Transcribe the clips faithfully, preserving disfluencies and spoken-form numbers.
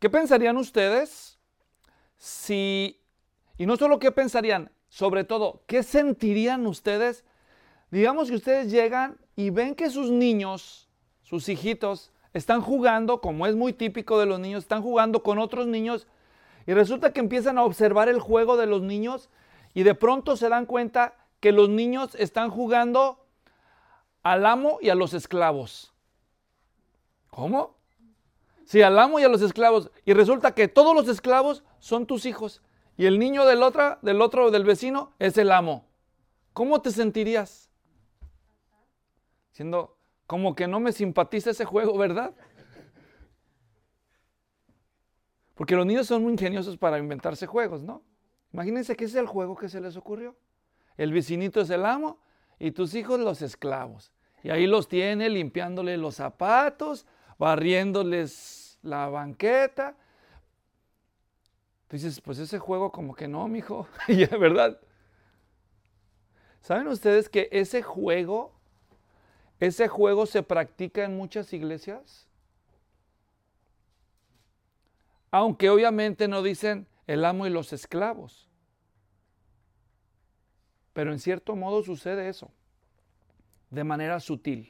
¿Qué pensarían ustedes si, y no solo qué pensarían, sobre todo, qué sentirían ustedes? Digamos que ustedes llegan y ven que sus niños, sus hijitos, están jugando, como es muy típico de los niños, están jugando con otros niños y resulta que empiezan a observar el juego de los niños y de pronto se dan cuenta que los niños están jugando al amo y a los esclavos. ¿Cómo? Sí, al amo y a los esclavos. Y resulta que todos los esclavos son tus hijos y el niño del otro, del otro, del vecino, es el amo. ¿Cómo te sentirías? Siendo como que no me simpatiza ese juego, ¿verdad? Porque los niños son muy ingeniosos para inventarse juegos, ¿no? Imagínense que ese es el juego que se les ocurrió. El vecinito es el amo y tus hijos los esclavos. Y ahí los tiene limpiándole los zapatos, barriéndoles la banqueta. Dices, pues ese juego como que no, mijo, ¿verdad? ¿Saben ustedes que ese juego, ese juego se practica en muchas iglesias? Aunque obviamente no dicen el amo y los esclavos. Pero en cierto modo sucede eso, de manera sutil.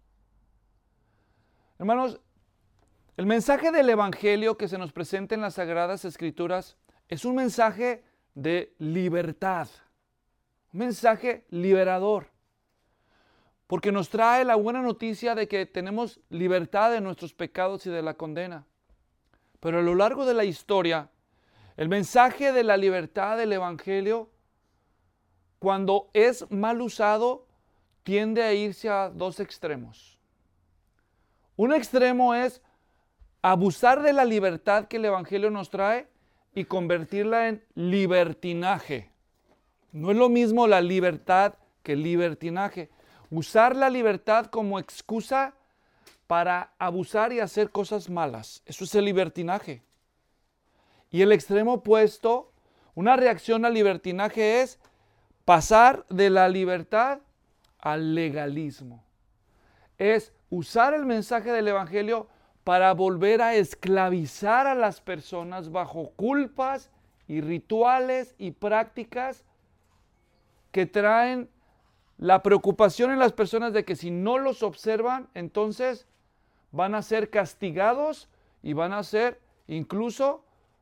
Hermanos, el mensaje del Evangelio que se nos presenta en las Sagradas Escrituras es un mensaje de libertad, un mensaje liberador, porque nos trae la buena noticia de que tenemos libertad de nuestros pecados y de la condena. Pero a lo largo de la historia, el mensaje de la libertad del Evangelio, cuando es mal usado, tiende a irse a dos extremos. Un extremo es abusar de la libertad que el Evangelio nos trae y convertirla en libertinaje. No es lo mismo la libertad que el libertinaje. Usar la libertad como excusa para abusar y hacer cosas malas. Eso es el libertinaje. Y el extremo opuesto, una reacción al libertinaje es pasar de la libertad al legalismo. Es usar el mensaje del Evangelio para volver a esclavizar a las personas bajo culpas y rituales y prácticas que traen la preocupación en las personas de que si no los observan, entonces van a ser castigados y van a ser incluso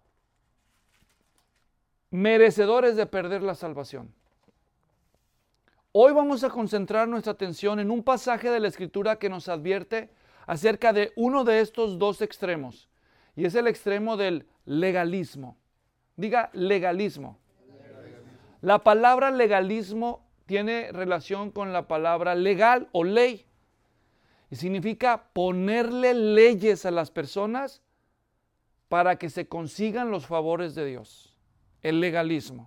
merecedores de perder la salvación. Hoy vamos a concentrar nuestra atención en un pasaje de la Escritura que nos advierte acerca de uno de estos dos extremos, y es el extremo del legalismo. Diga legalismo. Legalismo. La palabra legalismo tiene relación con la palabra legal o ley, y significa ponerle leyes a las personas para que se consigan los favores de Dios. El legalismo.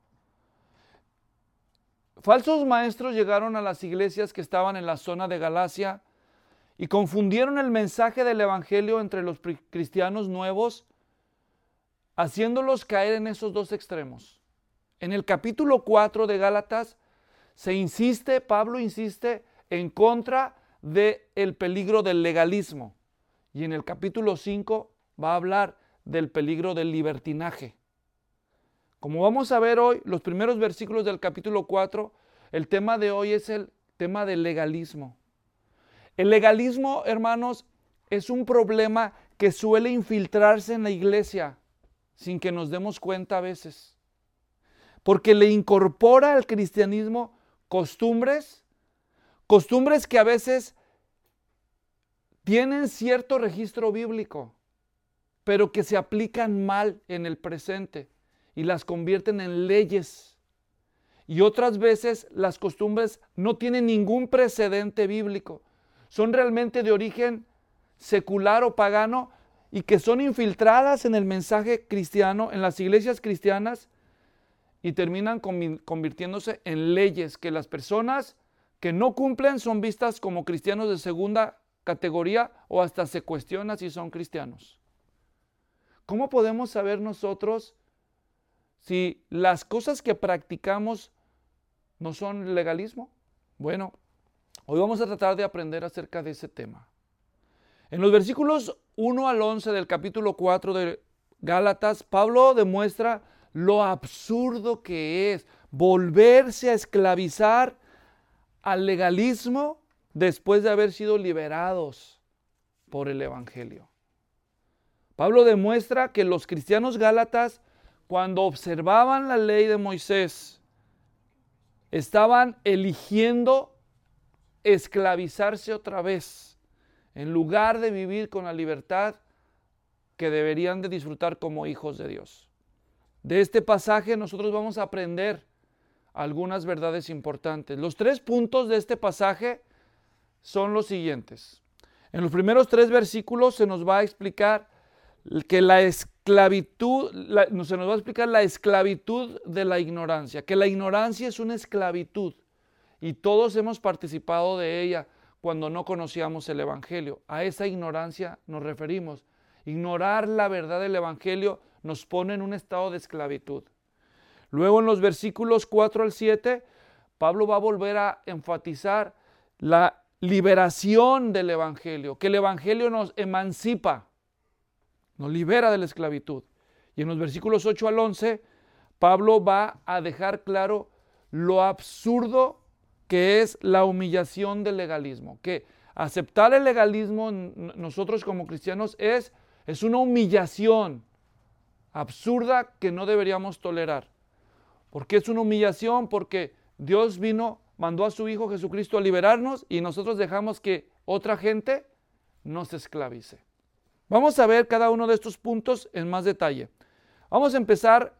Falsos maestros llegaron a las iglesias que estaban en la zona de Galacia y confundieron el mensaje del Evangelio entre los cristianos nuevos, haciéndolos caer en esos dos extremos. En el capítulo cuatro de Gálatas se insiste, Pablo insiste en contra del peligro del legalismo. Y en el capítulo cinco va a hablar del peligro del libertinaje. Como vamos a ver hoy, los primeros versículos del capítulo cuatro, el tema de hoy es el tema del legalismo. El legalismo, hermanos, es un problema que suele infiltrarse en la iglesia sin que nos demos cuenta a veces. Porque le incorpora al cristianismo costumbres, costumbres que a veces tienen cierto registro bíblico, pero que se aplican mal en el presente y las convierten en leyes. Y otras veces las costumbres no tienen ningún precedente bíblico. Son realmente de origen secular o pagano y que son infiltradas en el mensaje cristiano, en las iglesias cristianas, y terminan convirtiéndose en leyes que las personas que no cumplen son vistas como cristianos de segunda categoría o hasta se cuestiona si son cristianos. ¿Cómo podemos saber nosotros si las cosas que practicamos no son legalismo? Bueno, hoy vamos a tratar de aprender acerca de ese tema. En los versículos uno al once del capítulo cuatro de Gálatas, Pablo demuestra lo absurdo que es volverse a esclavizar al legalismo después de haber sido liberados por el Evangelio. Pablo demuestra que los cristianos gálatas, cuando observaban la ley de Moisés, estaban eligiendo esclavizarse otra vez, en lugar de vivir con la libertad que deberían de disfrutar como hijos de Dios. De este pasaje nosotros vamos a aprender algunas verdades importantes. Los tres puntos de este pasaje son los siguientes. En los primeros tres versículos se nos va a explicar que la esclavitud, la, se nos va a explicar la esclavitud de la ignorancia, que la ignorancia es una esclavitud y todos hemos participado de ella cuando no conocíamos el Evangelio. A esa ignorancia nos referimos. Ignorar la verdad del Evangelio nos pone en un estado de esclavitud. Luego en los versículos cuatro al siete, Pablo va a volver a enfatizar la liberación del Evangelio, que el Evangelio nos emancipa, nos libera de la esclavitud. Y en los versículos ocho al once, Pablo va a dejar claro lo absurdo que es la humillación del legalismo, que aceptar el legalismo nosotros como cristianos es, es una humillación absurda que no deberíamos tolerar. ¿Por qué es una humillación? Porque Dios vino, mandó a su Hijo Jesucristo a liberarnos y nosotros dejamos que otra gente nos esclavice. Vamos a ver cada uno de estos puntos en más detalle. Vamos a empezar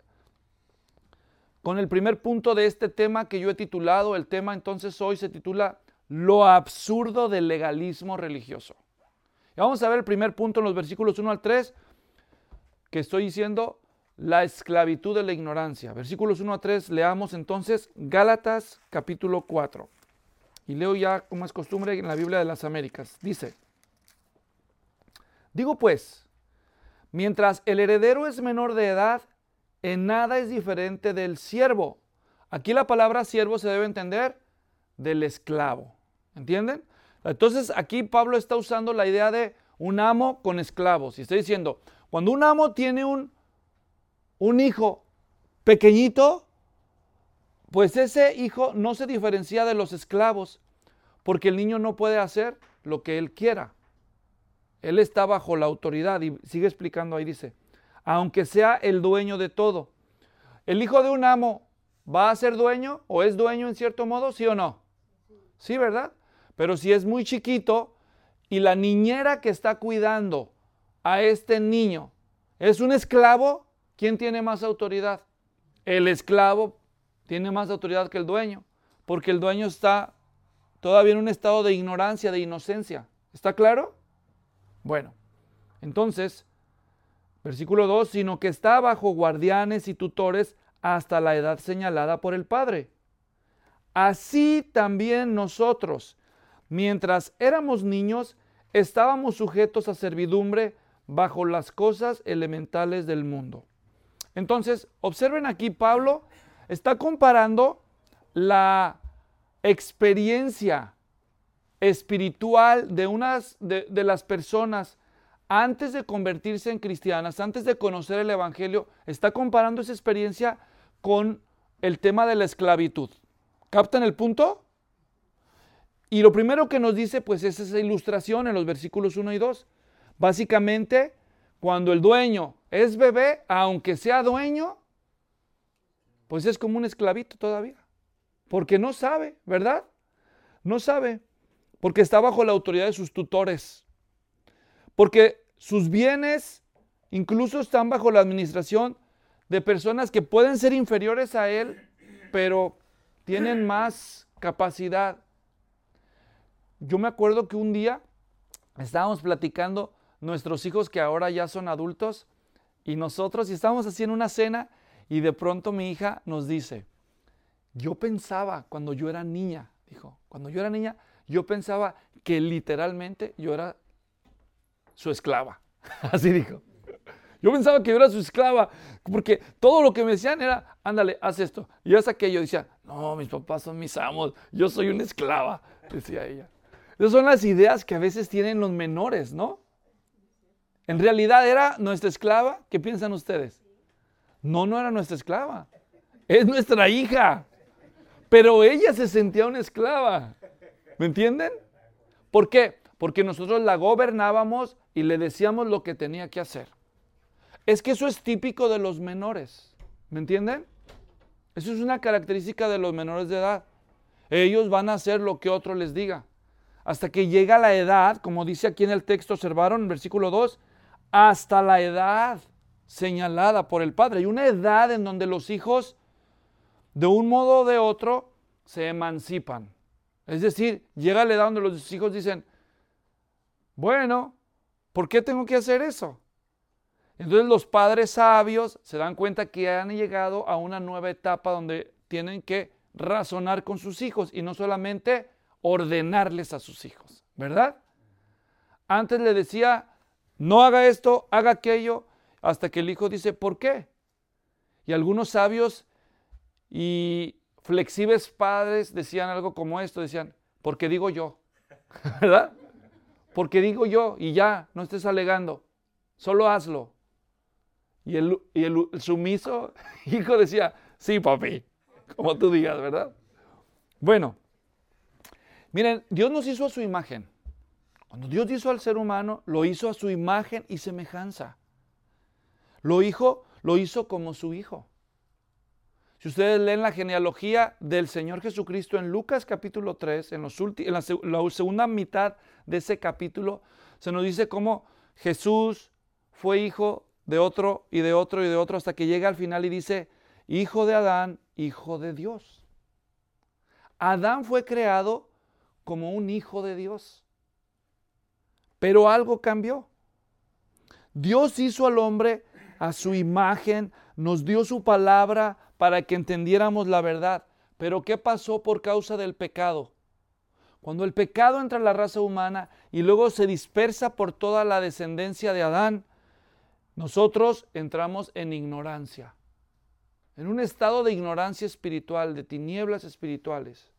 con el primer punto de este tema que yo he titulado, el tema entonces hoy se titula Lo absurdo del legalismo religioso. Y vamos a ver el primer punto en los versículos uno al tres, que estoy diciendo la esclavitud de la ignorancia. Versículos uno a tres, leamos entonces Gálatas capítulo cuatro. Y leo ya como es costumbre en la Biblia de las Américas. Dice, digo pues, mientras el heredero es menor de edad, en nada es diferente del siervo. Aquí la palabra siervo se debe entender del esclavo. ¿Entienden? Entonces aquí Pablo está usando la idea de un amo con esclavos. Y está diciendo, cuando un amo tiene un, un hijo pequeñito, pues ese hijo no se diferencia de los esclavos, porque el niño no puede hacer lo que él quiera. Él está bajo la autoridad y sigue explicando ahí, dice, aunque sea el dueño de todo. ¿El hijo de un amo va a ser dueño o es dueño en cierto modo, sí o no? Sí, ¿verdad? Pero si es muy chiquito y la niñera que está cuidando a este niño es un esclavo, ¿quién tiene más autoridad? El esclavo tiene más autoridad que el dueño, porque el dueño está todavía en un estado de ignorancia, de inocencia. ¿Está claro? Bueno, entonces, versículo dos, sino que está bajo guardianes y tutores hasta la edad señalada por el Padre. Así también nosotros, mientras éramos niños, estábamos sujetos a servidumbre bajo las cosas elementales del mundo. Entonces, observen aquí, Pablo está comparando la experiencia espiritual de, unas, de, de las personas antes de convertirse en cristianas, antes de conocer el Evangelio, está comparando esa experiencia con el tema de la esclavitud. ¿Captan el punto? Y lo primero que nos dice, pues, es esa ilustración en los versículos uno y dos. Básicamente, cuando el dueño es bebé, aunque sea dueño, pues es como un esclavito todavía. Porque no sabe, ¿verdad? No sabe. Porque está bajo la autoridad de sus tutores. Porque sus bienes incluso están bajo la administración de personas que pueden ser inferiores a él, pero tienen más capacidad. Yo me acuerdo que un día estábamos platicando nuestros hijos que ahora ya son adultos y nosotros y estábamos haciendo una cena y de pronto mi hija nos dice, yo pensaba cuando yo era niña, dijo, cuando yo era niña, yo pensaba que literalmente yo era su esclava. Así dijo. Yo pensaba que yo era su esclava, porque todo lo que me decían era, ándale, haz esto, y haz aquello. Decía, no, mis papás son mis amos, yo soy una esclava, decía ella. Esas son las ideas que a veces tienen los menores, ¿no? En realidad era nuestra esclava. ¿Qué piensan ustedes? No, no era nuestra esclava. Es nuestra hija. Pero ella se sentía una esclava. ¿Me entienden? ¿Por qué? Porque nosotros la gobernábamos y le decíamos lo que tenía que hacer. Es que eso es típico de los menores. ¿Me entienden? Eso es una característica de los menores de edad. Ellos van a hacer lo que otro les diga. Hasta que llega la edad, como dice aquí en el texto, observaron en versículo dos, hasta la edad señalada por el padre. Hay una edad en donde los hijos, de un modo o de otro, se emancipan. Es decir, llega la edad donde los hijos dicen, bueno, ¿por qué tengo que hacer eso? Entonces los padres sabios se dan cuenta que han llegado a una nueva etapa donde tienen que razonar con sus hijos y no solamente ordenarles a sus hijos, ¿verdad? Antes le decía, no haga esto, haga aquello, hasta que el hijo dice, ¿por qué? Y algunos sabios y flexibles padres decían algo como esto, decían, porque digo yo, ¿verdad? Porque digo yo y ya, no estés alegando, solo hazlo. Y el, y el, el sumiso hijo decía, sí, papi, como tú digas, ¿verdad? Bueno, miren, Dios nos hizo a su imagen. Cuando Dios hizo al ser humano, lo hizo a su imagen y semejanza. Lo hizo, lo hizo como su hijo. Si ustedes leen la genealogía del Señor Jesucristo en Lucas capítulo tres, en, los ulti, en la, la segunda mitad de ese capítulo, se nos dice cómo Jesús fue hijo de otro y de otro y de otro hasta que llega al final y dice, hijo de Adán, hijo de Dios. Adán fue creado como un hijo de Dios. Pero algo cambió. Dios hizo al hombre a su imagen, nos dio su palabra para que entendiéramos la verdad. Pero ¿qué pasó por causa del pecado? Cuando el pecado entra en la raza humana y luego se dispersa por toda la descendencia de Adán, nosotros entramos en ignorancia, en un estado de ignorancia espiritual, de tinieblas espirituales.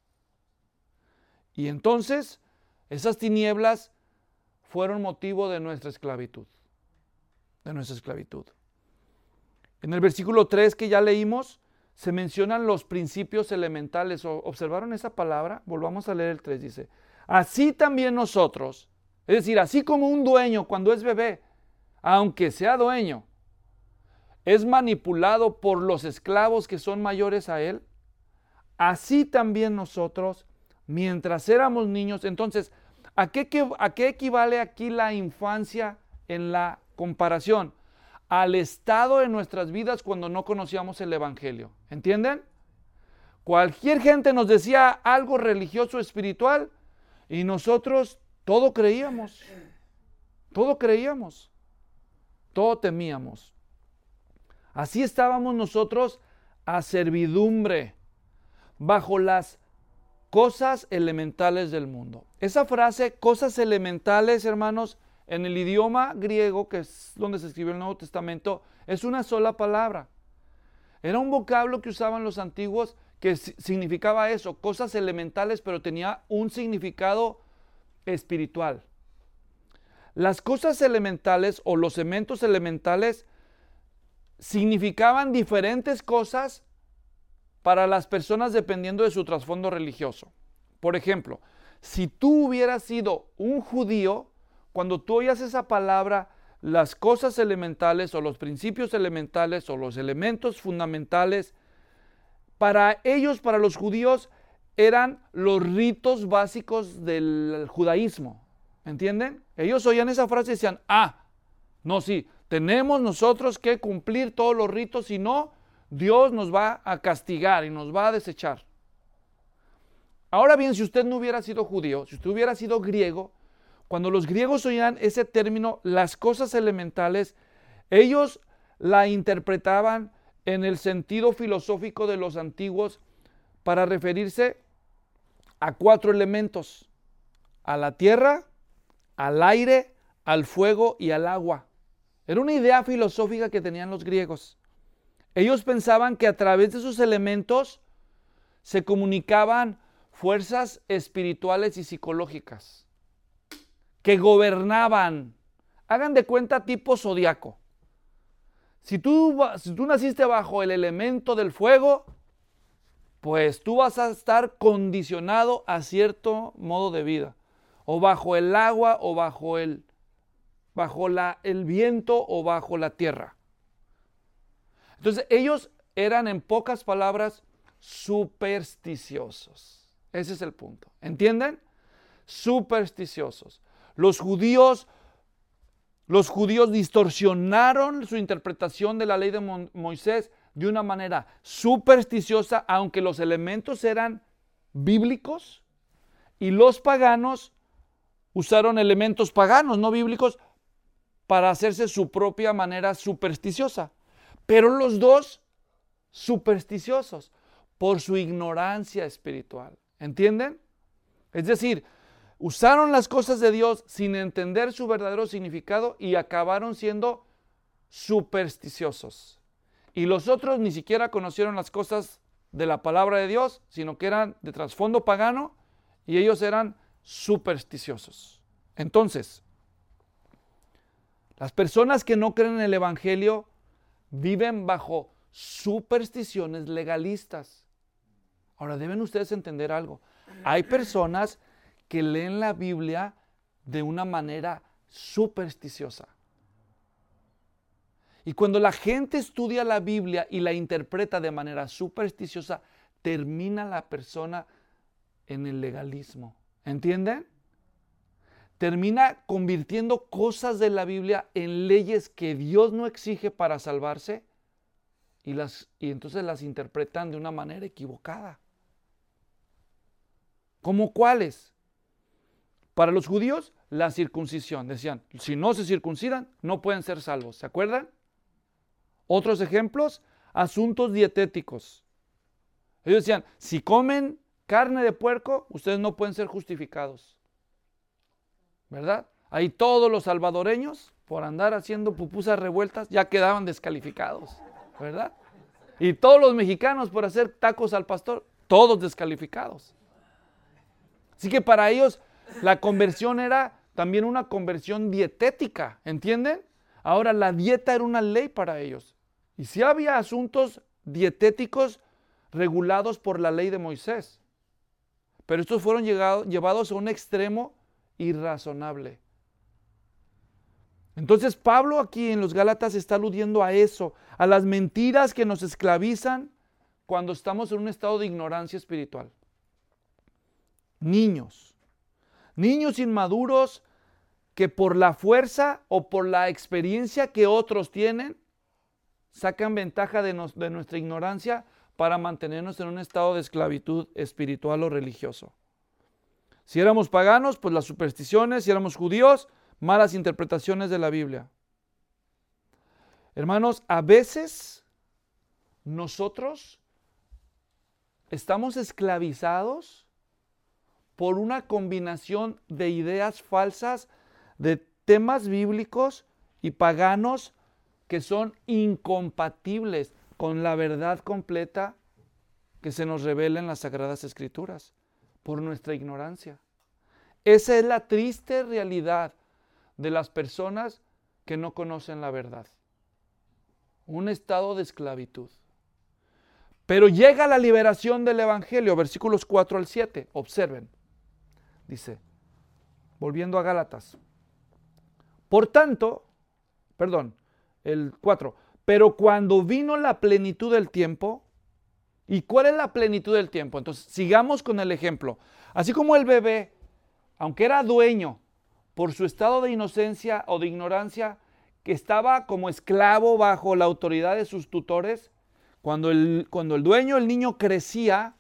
Y entonces, esas tinieblas fueron motivo de nuestra esclavitud, de nuestra esclavitud. En el versículo tres que ya leímos, se mencionan los principios elementales. ¿Observaron esa palabra? Volvamos a leer el tres, dice, así también nosotros, es decir, así como un dueño cuando es bebé, aunque sea dueño, es manipulado por los esclavos que son mayores a él, así también nosotros, mientras éramos niños. Entonces, ¿a qué, ¿a qué equivale aquí la infancia en la comparación? Al estado de nuestras vidas cuando no conocíamos el Evangelio. ¿Entienden? Cualquier gente nos decía algo religioso, espiritual, y nosotros todo creíamos. Todo creíamos. Todo temíamos. Así estábamos nosotros a servidumbre, bajo las cosas elementales del mundo. Esa frase, cosas elementales, hermanos, en el idioma griego, que es donde se escribió el Nuevo Testamento, es una sola palabra. Era un vocablo que usaban los antiguos que significaba eso, cosas elementales, pero tenía un significado espiritual. Las cosas elementales o los elementos elementales significaban diferentes cosas para las personas dependiendo de su trasfondo religioso. Por ejemplo, si tú hubieras sido un judío, cuando tú oías esa palabra, las cosas elementales o los principios elementales o los elementos fundamentales, para ellos, para los judíos, eran los ritos básicos del judaísmo. ¿Entienden? Ellos oían esa frase y decían, ah, no, sí, tenemos nosotros que cumplir todos los ritos, si no, Dios nos va a castigar y nos va a desechar. Ahora bien, si usted no hubiera sido judío, si usted hubiera sido griego, cuando los griegos oían ese término, las cosas elementales, ellos la interpretaban en el sentido filosófico de los antiguos para referirse a cuatro elementos: a la tierra, al aire, al fuego y al agua. Era una idea filosófica que tenían los griegos. Ellos pensaban que a través de esos elementos se comunicaban fuerzas espirituales y psicológicas que gobernaban hagan de cuenta tipo zodiaco. Si tú, si tú naciste bajo el elemento del fuego, pues tú vas a estar condicionado a cierto modo de vida. O bajo el agua, o bajo el, bajo la, el viento, o bajo la tierra. Entonces ellos eran, en pocas palabras, supersticiosos. Ese es el punto. ¿Entienden? Supersticiosos. Los judíos, los judíos distorsionaron su interpretación de la ley de Mo- Moisés de una manera supersticiosa, aunque los elementos eran bíblicos, y los paganos usaron elementos paganos, no bíblicos, para hacerse su propia manera supersticiosa. Pero los dos supersticiosos por su ignorancia espiritual. ¿Entienden? Es decir, usaron las cosas de Dios sin entender su verdadero significado y acabaron siendo supersticiosos. Y los otros ni siquiera conocieron las cosas de la palabra de Dios, sino que eran de trasfondo pagano y ellos eran supersticiosos. Entonces, las personas que no creen en el Evangelio viven bajo supersticiones legalistas. Ahora, deben ustedes entender algo. Hay personas que leen la Biblia de una manera supersticiosa. Y cuando la gente estudia la Biblia y la interpreta de manera supersticiosa, termina la persona en el legalismo. ¿Entienden? Termina convirtiendo cosas de la Biblia en leyes que Dios no exige para salvarse y, las, y entonces las interpretan de una manera equivocada. ¿Cómo cuáles? Para los judíos, la circuncisión. Decían, si no se circuncidan, no pueden ser salvos. ¿Se acuerdan? Otros ejemplos, asuntos dietéticos. Ellos decían, si comen carne de puerco, ustedes no pueden ser justificados. ¿Verdad? Ahí todos los salvadoreños, por andar haciendo pupusas revueltas, ya quedaban descalificados. ¿Verdad? Y todos los mexicanos por hacer tacos al pastor, todos descalificados. Así que para ellos la conversión era también una conversión dietética, ¿entienden? Ahora la dieta era una ley para ellos. Y sí había asuntos dietéticos regulados por la ley de Moisés. Pero estos fueron llegado, llevados a un extremo irrazonable. Entonces Pablo aquí en los Gálatas está aludiendo a eso, a las mentiras que nos esclavizan cuando estamos en un estado de ignorancia espiritual. Niños, niños inmaduros que por la fuerza o por la experiencia que otros tienen, sacan ventaja de, nos, de nuestra ignorancia para mantenernos en un estado de esclavitud espiritual o religioso. Si éramos paganos, pues las supersticiones; si éramos judíos, malas interpretaciones de la Biblia. Hermanos, a veces nosotros estamos esclavizados por una combinación de ideas falsas, de temas bíblicos y paganos que son incompatibles con la verdad completa que se nos revela en las Sagradas Escrituras, por nuestra ignorancia. Esa es la triste realidad de las personas que no conocen la verdad. Un estado de esclavitud. Pero llega la liberación del Evangelio, versículos cuatro al siete, observen. Dice, volviendo a Gálatas. Por tanto, perdón, el cuatro, pero cuando vino la plenitud del tiempo, ¿y cuál es la plenitud del tiempo? Entonces, sigamos con el ejemplo. Así como el bebé, aunque era dueño, por su estado de inocencia o de ignorancia, que estaba como esclavo bajo la autoridad de sus tutores, cuando el, cuando el dueño, el niño crecía,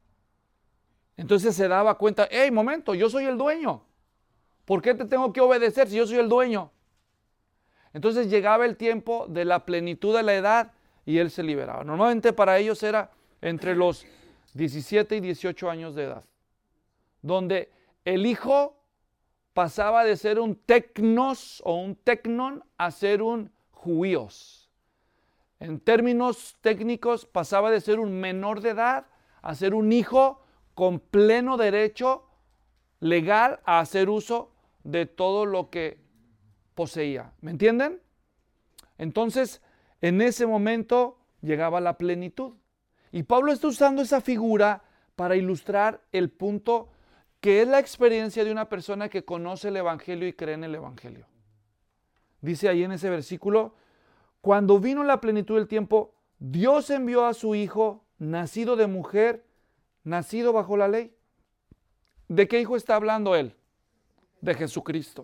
entonces se daba cuenta, hey, momento, yo soy el dueño. ¿Por qué te tengo que obedecer si yo soy el dueño? Entonces llegaba el tiempo de la plenitud de la edad y él se liberaba. Normalmente para ellos era entre los diecisiete y dieciocho años de edad, donde el hijo pasaba de ser un tecnos o un tecnon a ser un juíos. En términos técnicos pasaba de ser un menor de edad a ser un hijo con pleno derecho legal a hacer uso de todo lo que poseía. ¿Me entienden? Entonces, en ese momento llegaba la plenitud. Y Pablo está usando esa figura para ilustrar el punto que es la experiencia de una persona que conoce el Evangelio y cree en el Evangelio. Dice ahí en ese versículo, cuando vino la plenitud del tiempo, Dios envió a su Hijo, nacido de mujer, nacido bajo la ley. ¿De qué hijo está hablando él? De Jesucristo.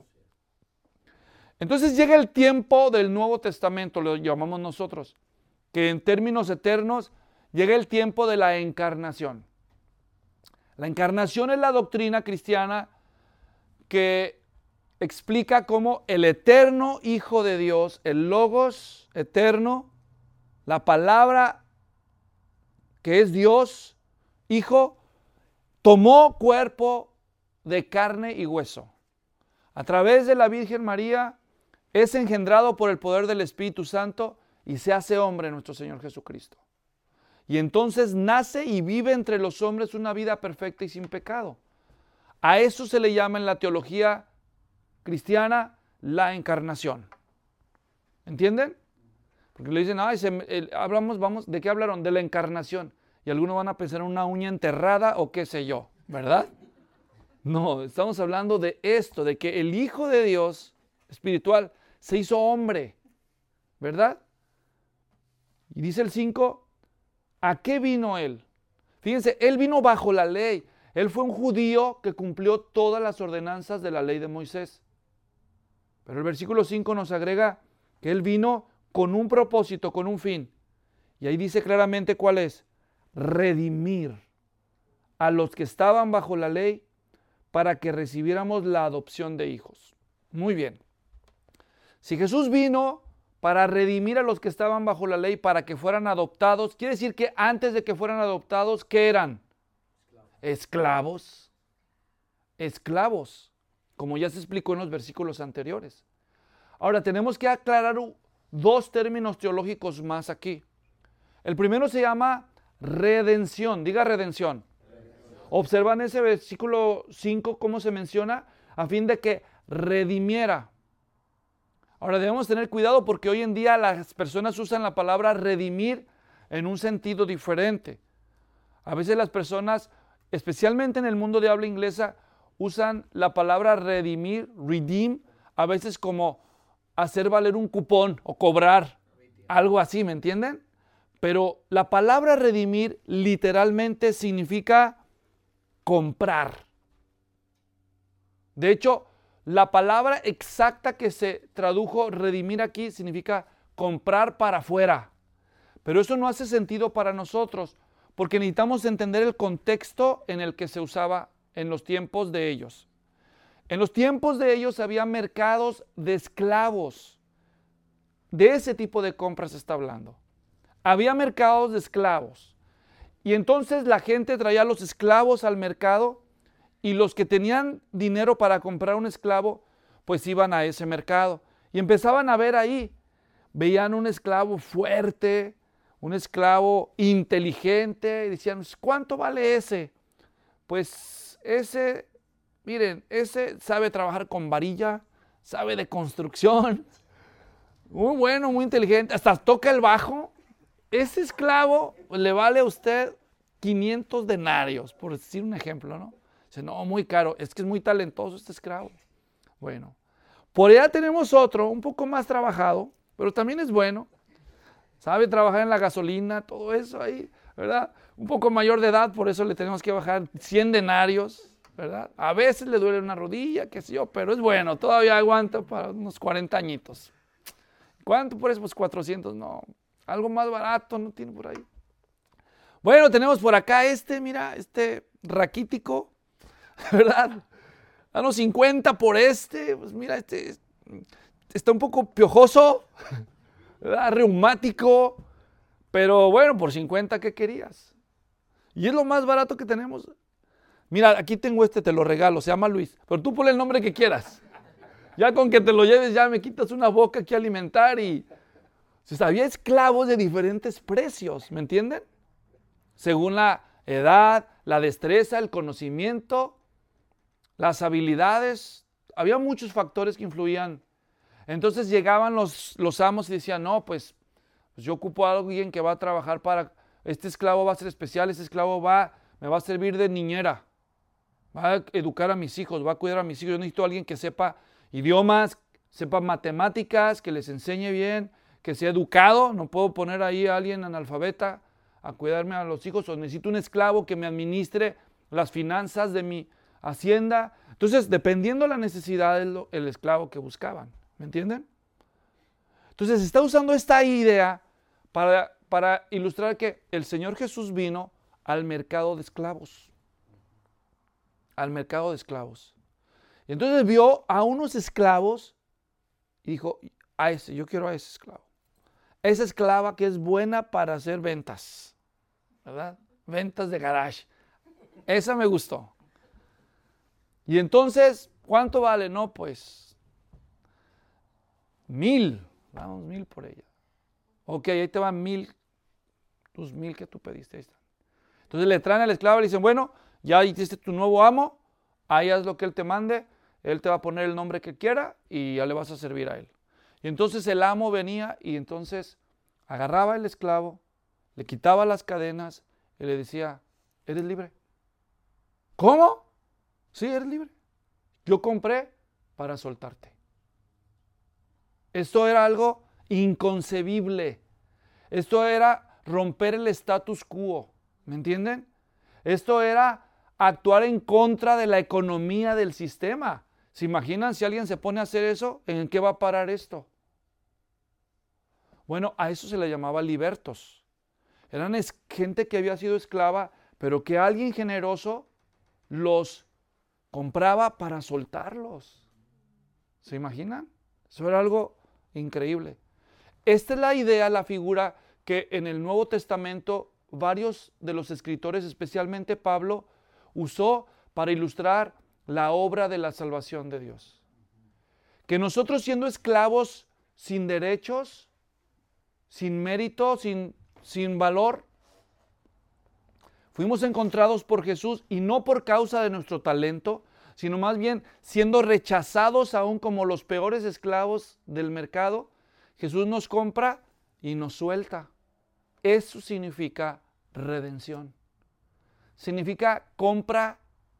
Entonces llega el tiempo del Nuevo Testamento, lo llamamos nosotros, que en términos eternos llega el tiempo de la encarnación. La encarnación es la doctrina cristiana que explica cómo el eterno Hijo de Dios, el Logos eterno, la palabra que es Dios, Hijo, tomó cuerpo de carne y hueso. A través de la Virgen María es engendrado por el poder del Espíritu Santo y se hace hombre nuestro Señor Jesucristo. Y entonces nace y vive entre los hombres una vida perfecta y sin pecado. A eso se le llama en la teología cristiana la encarnación. ¿Entienden? Porque le dicen, ay, se, eh, hablamos, vamos, ¿de qué hablaron? De la encarnación. Y algunos van a pensar en una uña enterrada o qué sé yo, ¿verdad? No, estamos hablando de esto, de que el Hijo de Dios espiritual se hizo hombre, ¿verdad? Y dice el cinco, ¿a qué vino Él? Fíjense, Él vino bajo la ley. Él fue un judío que cumplió todas las ordenanzas de la ley de Moisés. Pero el versículo cinco nos agrega que Él vino con un propósito, con un fin. Y ahí dice claramente cuál es. Redimir a los que estaban bajo la ley para que recibiéramos la adopción de hijos. Muy bien. Si Jesús vino para redimir a los que estaban bajo la ley para que fueran adoptados, quiere decir que antes de que fueran adoptados, ¿qué eran? Esclavos. Esclavos, como ya se explicó en los versículos anteriores. Ahora, tenemos que aclarar dos términos teológicos más aquí. El primero se llama redención. Diga redención. Observan ese versículo cinco cómo se menciona, a fin de que redimiera. Ahora debemos tener cuidado porque hoy en día las personas usan la palabra redimir en un sentido diferente. A veces las personas, especialmente en el mundo de habla inglesa, usan la palabra redimir, redeem, a veces como hacer valer un cupón o cobrar, algo así, ¿me entienden? Pero la palabra redimir literalmente significa comprar. De hecho, la palabra exacta que se tradujo redimir aquí significa comprar para afuera. Pero eso no hace sentido para nosotros, porque necesitamos entender el contexto en el que se usaba en los tiempos de ellos. En los tiempos de ellos había mercados de esclavos. De ese tipo de compras se está hablando. Había mercados de esclavos. Y entonces la gente traía los esclavos al mercado y los que tenían dinero para comprar un esclavo, pues iban a ese mercado. Y empezaban a ver ahí, veían un esclavo fuerte, un esclavo inteligente, y decían, ¿cuánto vale ese? Pues ese, miren, ese sabe trabajar con varilla, sabe de construcción, muy bueno, muy inteligente, hasta toca el bajo. Ese esclavo le vale a usted quinientos denarios, por decir un ejemplo, ¿no? Dice, no, muy caro, es que es muy talentoso este esclavo. Bueno, por allá tenemos otro, un poco más trabajado, pero también es bueno. Sabe trabajar en la gasolina, todo eso ahí, ¿verdad? Un poco mayor de edad, por eso le tenemos que bajar cien denarios, ¿verdad? A veces le duele una rodilla, qué sé yo, pero es bueno, todavía aguanta para unos cuarenta añitos. ¿Cuánto por eso? Pues cuatrocientos, no. Algo más barato, no tiene por ahí. Bueno, tenemos por acá este, mira, este raquítico, ¿verdad? A los cincuenta por este, pues mira, este está un poco piojoso, ¿verdad? Reumático, pero bueno, por cincuenta, ¿qué querías? Y es lo más barato que tenemos. Mira, aquí tengo este, te lo regalo, se llama Luis, pero tú ponle el nombre que quieras. Ya con que te lo lleves, ya me quitas una boca que alimentar y... O sea, había esclavos de diferentes precios, ¿me entienden? Según la edad, la destreza, el conocimiento, las habilidades. Había muchos factores que influían Entonces llegaban los, los amos y decían, no, pues, pues yo ocupo a alguien que va a trabajar para, este esclavo va a ser especial, este esclavo va, me va a servir de niñera, va a educar a mis hijos, va a cuidar a mis hijos. Yo necesito a alguien que sepa idiomas, sepa matemáticas, que les enseñe bien, que sea educado. No puedo poner ahí a alguien analfabeta a cuidarme a los hijos, o necesito un esclavo que me administre las finanzas de mi hacienda. Entonces, dependiendo de la necesidad del el esclavo que buscaban. ¿Me entienden? Entonces, está usando esta idea para, para ilustrar que el Señor Jesús vino al mercado de esclavos. Al mercado de esclavos. Y entonces vio a unos esclavos y dijo, a ese, yo quiero a ese esclavo. Esa esclava que es buena para hacer ventas, ¿verdad? Ventas de garage. Esa me gustó. Y entonces, ¿cuánto vale? No, pues, mil. Vamos, mil por ella. Ok, ahí te van mil, tus mil que tú pediste. Ahí están. Entonces le traen al esclavo y le dicen, bueno, ya hiciste tu nuevo amo, ahí haz lo que él te mande, él te va a poner el nombre que quiera y ya le vas a servir a él. Y entonces el amo venía y entonces agarraba el esclavo, le quitaba las cadenas y le decía, eres libre. ¿Cómo? Sí, eres libre. Yo compré para soltarte. Esto era algo inconcebible. Esto era romper el status quo. ¿Me entienden? Esto era actuar en contra de la economía del sistema. ¿Se imaginan si alguien se pone a hacer eso? ¿En qué va a parar esto? Bueno, a eso se le llamaba libertos. Eran es- gente que había sido esclava, pero que alguien generoso los compraba para soltarlos. ¿Se imaginan? Eso era algo increíble. Esta es la idea, la figura que en el Nuevo Testamento varios de los escritores, especialmente Pablo, usó para ilustrar la obra de la salvación de Dios. Que nosotros, siendo esclavos sin derechos, sin mérito, sin, sin valor, fuimos encontrados por Jesús, y no por causa de nuestro talento, sino más bien siendo rechazados aún como los peores esclavos del mercado. Jesús nos compra y nos suelta. Eso significa redención. Significa compra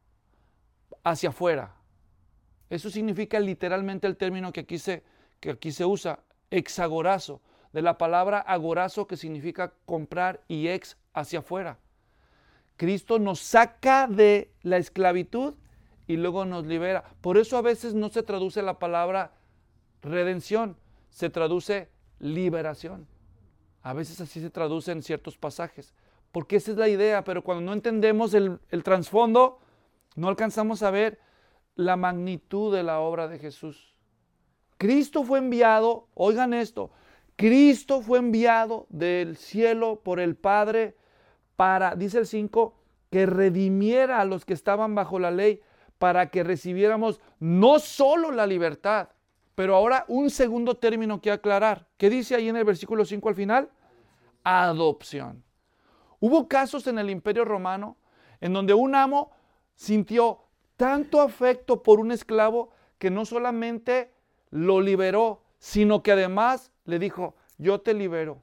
hacia afuera. Eso significa literalmente el término que aquí se, que aquí se usa, exagorazo, de la palabra agorazo, que significa comprar, y ex, hacia afuera. Cristo nos saca de la esclavitud y luego nos libera. Por eso a veces no se traduce la palabra redención, se traduce liberación. A veces así se traduce en ciertos pasajes, porque esa es la idea, pero cuando no entendemos el, el trasfondo, no alcanzamos a ver la magnitud de la obra de Jesús. Cristo fue enviado, oigan esto, Cristo fue enviado del cielo por el Padre para, dice el cinco, que redimiera a los que estaban bajo la ley, para que recibiéramos no solo la libertad, pero ahora un segundo término que aclarar. ¿Qué dice ahí en el versículo cinco al final? Adopción. Hubo casos en el Imperio Romano en donde un amo sintió tanto afecto por un esclavo que no solamente lo liberó, sino que además le dijo, yo te libero.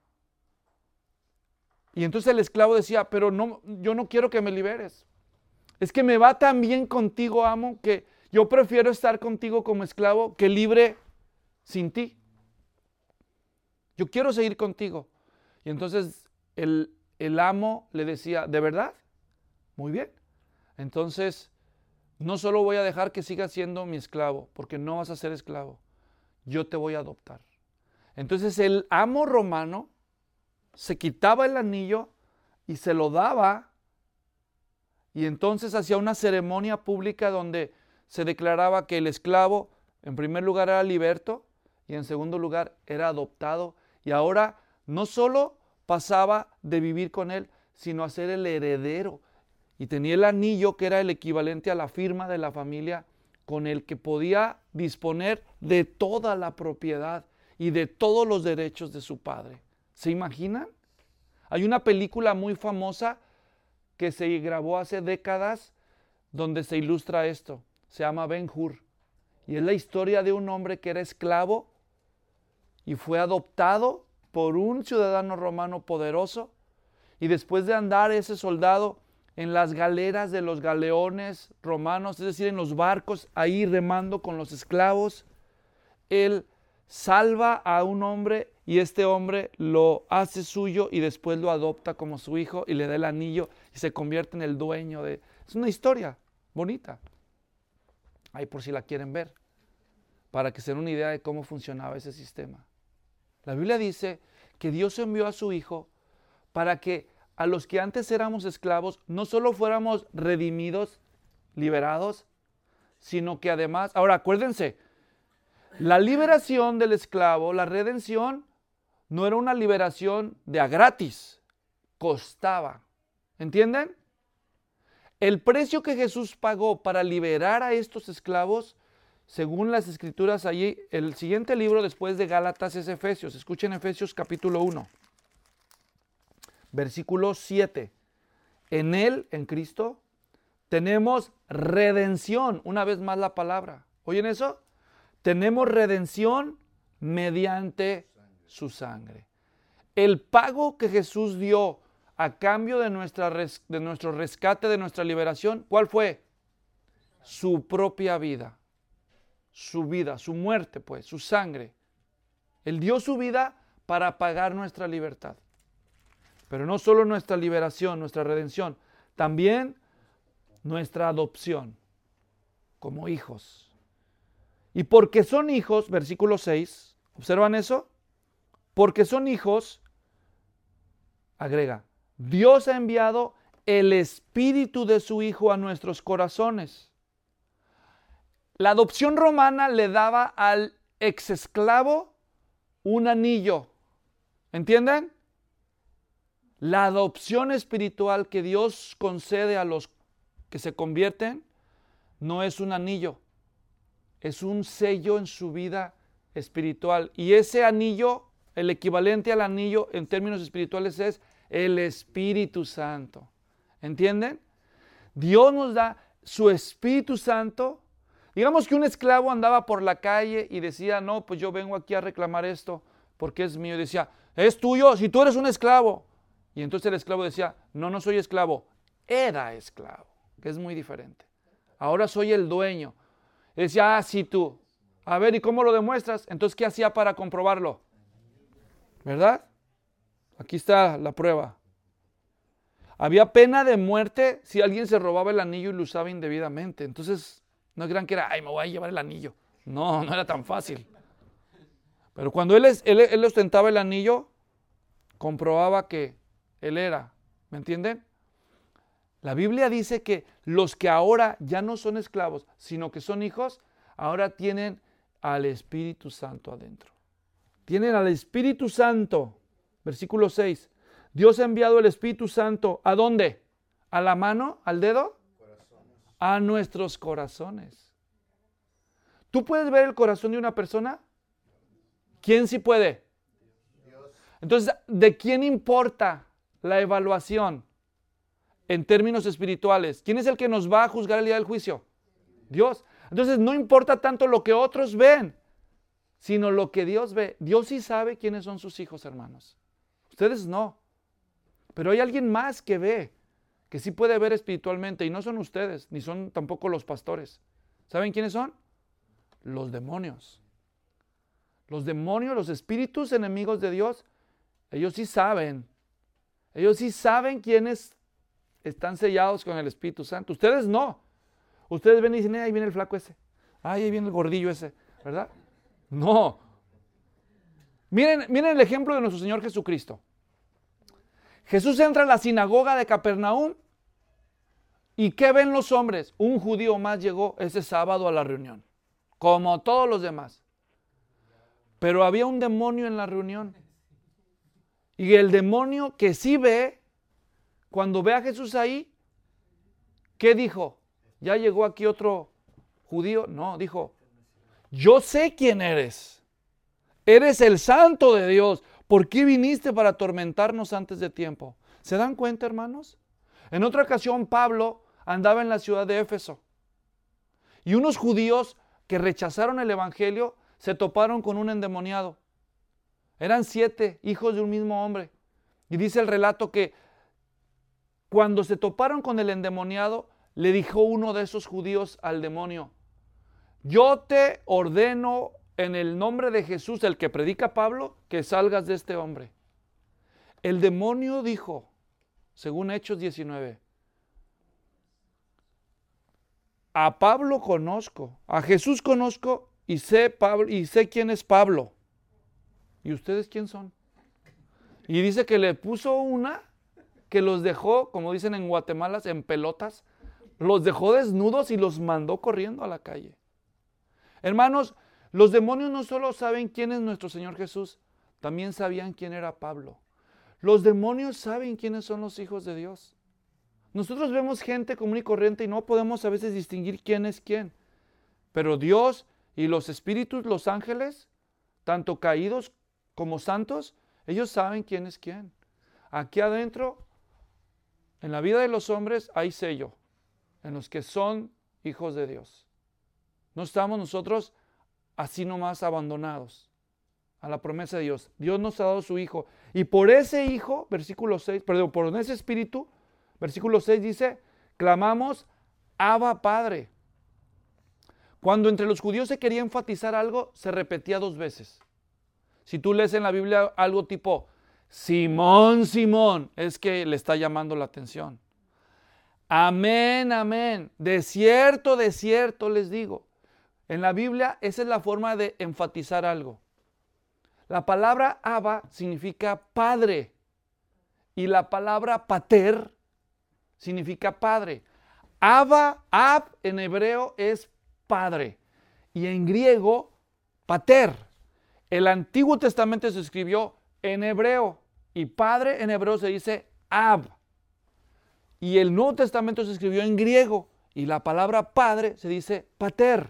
Y entonces el esclavo decía, pero no, yo no quiero que me liberes. Es que me va tan bien contigo, amo, que yo prefiero estar contigo como esclavo que libre sin ti. Yo quiero seguir contigo. Y entonces el, el amo le decía, ¿de verdad? Muy bien. Entonces, no solo voy a dejar que sigas siendo mi esclavo, porque no vas a ser esclavo. Yo te voy a adoptar. Entonces el amo romano se quitaba el anillo y se lo daba, y entonces hacía una ceremonia pública donde se declaraba que el esclavo en primer lugar era liberto y en segundo lugar era adoptado, y ahora no solo pasaba de vivir con él, sino a ser el heredero, y tenía el anillo que era el equivalente a la firma de la familia, con el que podía disponer de toda la propiedad y de todos los derechos de su padre. ¿Se imaginan? Hay una película muy famosa que se grabó hace décadas donde se ilustra esto. Se llama Ben-Hur. Y es la historia de un hombre que era esclavo y fue adoptado por un ciudadano romano poderoso. Y después de andar ese soldado en las galeras de los galeones romanos, es decir, en los barcos, ahí remando con los esclavos, él salva a un hombre y este hombre lo hace suyo y después lo adopta como su hijo y le da el anillo y se convierte en el dueño de... Es una historia bonita. Ahí por si la quieren ver, para que se den una idea de cómo funcionaba ese sistema. La Biblia dice que Dios envió a su Hijo para que a los que antes éramos esclavos no solo fuéramos redimidos, liberados, sino que además, ahora acuérdense, la liberación del esclavo, la redención, no era una liberación de a gratis, costaba. ¿Entienden? El precio que Jesús pagó para liberar a estos esclavos, según las escrituras allí, el siguiente libro después de Gálatas es Efesios. Escuchen Efesios capítulo uno, versículo siete. En Él, en Cristo, tenemos redención. Una vez más la palabra. ¿Oyen eso? Tenemos redención mediante su sangre. El pago que Jesús dio a cambio de, nuestra res, de nuestro rescate, de nuestra liberación, ¿cuál fue? Su propia vida. Su vida, su muerte, pues, su sangre. Él dio su vida para pagar nuestra libertad. Pero no solo nuestra liberación, nuestra redención, también nuestra adopción como hijos. Y porque son hijos, versículo seis, ¿observan eso? Porque son hijos, agrega, Dios ha enviado el Espíritu de su Hijo a nuestros corazones. La adopción romana le daba al exesclavo un anillo. ¿Entienden? La adopción espiritual que Dios concede a los que se convierten no es un anillo, es un sello en su vida espiritual. Y ese anillo, el equivalente al anillo en términos espirituales es el Espíritu Santo. ¿Entienden? Dios nos da su Espíritu Santo. Digamos que un esclavo andaba por la calle y decía, no, pues yo vengo aquí a reclamar esto porque es mío. Y decía, es tuyo, si tú eres un esclavo. Y entonces el esclavo decía, no, no soy esclavo, era esclavo, que es muy diferente. Ahora soy el dueño. Y decía, ah, sí tú. A ver, ¿y cómo lo demuestras? Entonces, ¿qué hacía para comprobarlo? ¿Verdad? Aquí está la prueba. Había pena de muerte si alguien se robaba el anillo y lo usaba indebidamente. Entonces, no crean que era, ay, me voy a llevar el anillo. No, no era tan fácil. Pero cuando él, él, él ostentaba el anillo, comprobaba que él era. ¿Me entienden? La Biblia dice que los que ahora ya no son esclavos, sino que son hijos, ahora tienen al Espíritu Santo adentro. Tienen al Espíritu Santo. Versículo seis. Dios ha enviado el Espíritu Santo. ¿A dónde? ¿A la mano? ¿Al dedo? Corazones. A nuestros corazones. ¿Tú puedes ver el corazón de una persona? ¿Quién sí puede? Dios. Entonces, ¿de quién importa la evaluación en términos espirituales? ¿Quién es el que nos va a juzgar el día del juicio? Dios. Entonces, no importa tanto lo que otros ven, sino lo que Dios ve. Dios sí sabe quiénes son sus hijos, hermanos. Ustedes no. Pero hay alguien más que ve, que sí puede ver espiritualmente, y no son ustedes, ni son tampoco los pastores. ¿Saben quiénes son? Los demonios. Los demonios, los espíritus enemigos de Dios, ellos sí saben. Ellos sí saben quiénes están sellados con el Espíritu Santo. Ustedes no. Ustedes ven y dicen, ahí viene el flaco ese. Ay, ahí viene el gordillo ese. ¿Verdad? No. Miren, miren el ejemplo de nuestro Señor Jesucristo. Jesús entra a la sinagoga de Capernaum y ¿qué ven los hombres? Un judío más llegó ese sábado a la reunión, como todos los demás. Pero había un demonio en la reunión. Y el demonio que sí ve, cuando ve a Jesús ahí, ¿qué dijo? ¿Ya llegó aquí otro judío? No, dijo, yo sé quién eres. Eres el Santo de Dios. ¿Por qué viniste para atormentarnos antes de tiempo? ¿Se dan cuenta, hermanos? En otra ocasión, Pablo andaba en la ciudad de Éfeso. Y unos judíos que rechazaron el evangelio se toparon con un endemoniado. Eran siete hijos de un mismo hombre. Y dice el relato que cuando se toparon con el endemoniado, le dijo uno de esos judíos al demonio: yo te ordeno en el nombre de Jesús, el que predica Pablo, que salgas de este hombre. El demonio dijo, según Hechos diecinueve, a Pablo conozco, a Jesús conozco y sé, Pablo, y sé quién es Pablo. ¿Y ustedes quién son? Y dice que le puso una que los dejó, como dicen en Guatemala, en pelotas, los dejó desnudos y los mandó corriendo a la calle. Hermanos, los demonios no solo saben quién es nuestro Señor Jesús, también sabían quién era Pablo. Los demonios saben quiénes son los hijos de Dios. Nosotros vemos gente común y corriente y no podemos a veces distinguir quién es quién. Pero Dios y los espíritus, los ángeles, tanto caídos como santos, ellos saben quién es quién. Aquí adentro, en la vida de los hombres, hay sello en los que son hijos de Dios. No estamos nosotros así nomás abandonados a la promesa de Dios. Dios nos ha dado su Hijo. Y por ese Hijo, versículo seis, perdón, por ese Espíritu, versículo seis dice, clamamos, Abba Padre. Cuando entre los judíos se quería enfatizar algo, se repetía dos veces. Si tú lees en la Biblia algo tipo, Simón, Simón, es que le está llamando la atención. Amén, amén. De cierto, de cierto les digo. En la Biblia esa es la forma de enfatizar algo. La palabra Abba significa padre y la palabra pater significa padre. Abba, ab en hebreo es padre y en griego pater. El Antiguo Testamento se escribió en hebreo y padre en hebreo se dice ab. Y el Nuevo Testamento se escribió en griego y la palabra padre se dice pater.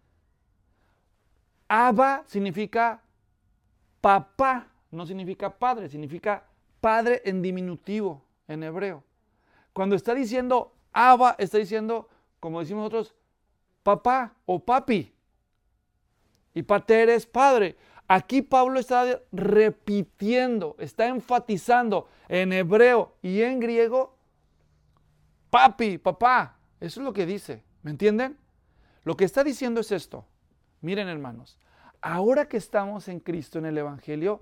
Abba significa papá, no significa padre, significa padre en diminutivo en hebreo. Cuando está diciendo Abba, está diciendo, como decimos nosotros, papá o papi. Y pater es padre. Aquí Pablo está repitiendo, está enfatizando en hebreo y en griego, papi, papá. Eso es lo que dice, ¿me entienden? Lo que está diciendo es esto. Miren, hermanos, ahora que estamos en Cristo, en el Evangelio,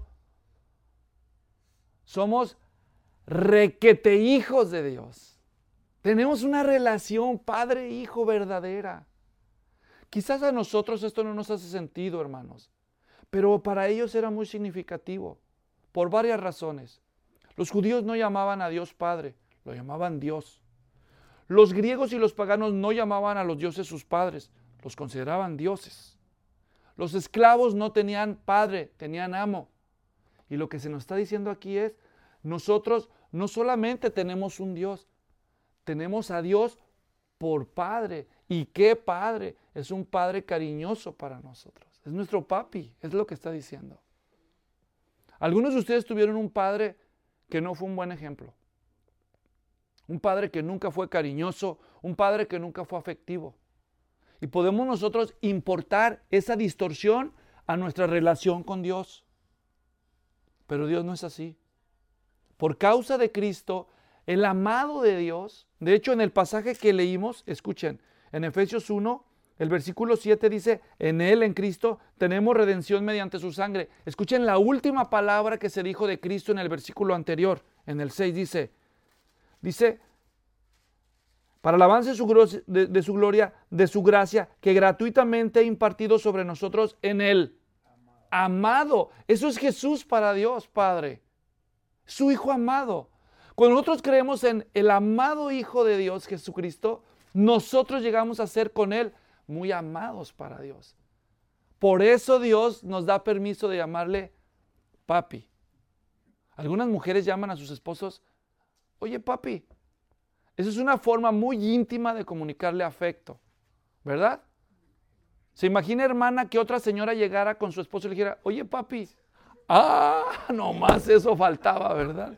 somos requete hijos de Dios. Tenemos una relación padre-hijo verdadera. Quizás a nosotros esto no nos hace sentido, hermanos, pero para ellos era muy significativo, por varias razones. Los judíos no llamaban a Dios Padre, lo llamaban Dios. Los griegos y los paganos no llamaban a los dioses sus padres, los consideraban dioses. Los esclavos no tenían padre, tenían amo. Y lo que se nos está diciendo aquí es, nosotros no solamente tenemos un Dios, tenemos a Dios por Padre. ¿Y qué Padre? Es un Padre cariñoso para nosotros. Es nuestro papi, es lo que está diciendo. Algunos de ustedes tuvieron un padre que no fue un buen ejemplo. Un padre que nunca fue cariñoso, un padre que nunca fue afectivo. Y podemos nosotros importar esa distorsión a nuestra relación con Dios. Pero Dios no es así. Por causa de Cristo, el amado de Dios, de hecho en el pasaje que leímos, escuchen, en Efesios uno, el versículo siete dice, en Él, en Cristo, tenemos redención mediante su sangre. Escuchen la última palabra que se dijo de Cristo en el versículo anterior, en el seis dice, dice, para el avance de su, de, de su gloria, de su gracia, que gratuitamente ha impartido sobre nosotros en Él. Amado. Amado. Eso es Jesús para Dios, Padre. Su Hijo amado. Cuando nosotros creemos en el amado Hijo de Dios, Jesucristo, nosotros llegamos a ser con Él muy amados para Dios. Por eso Dios nos da permiso de llamarle papi. Algunas mujeres llaman a sus esposos, oye papi. Esa es una forma muy íntima de comunicarle afecto, ¿verdad? ¿Se imagina, hermana, que otra señora llegara con su esposo y le dijera, oye papi? Ah, nomás eso faltaba, ¿verdad?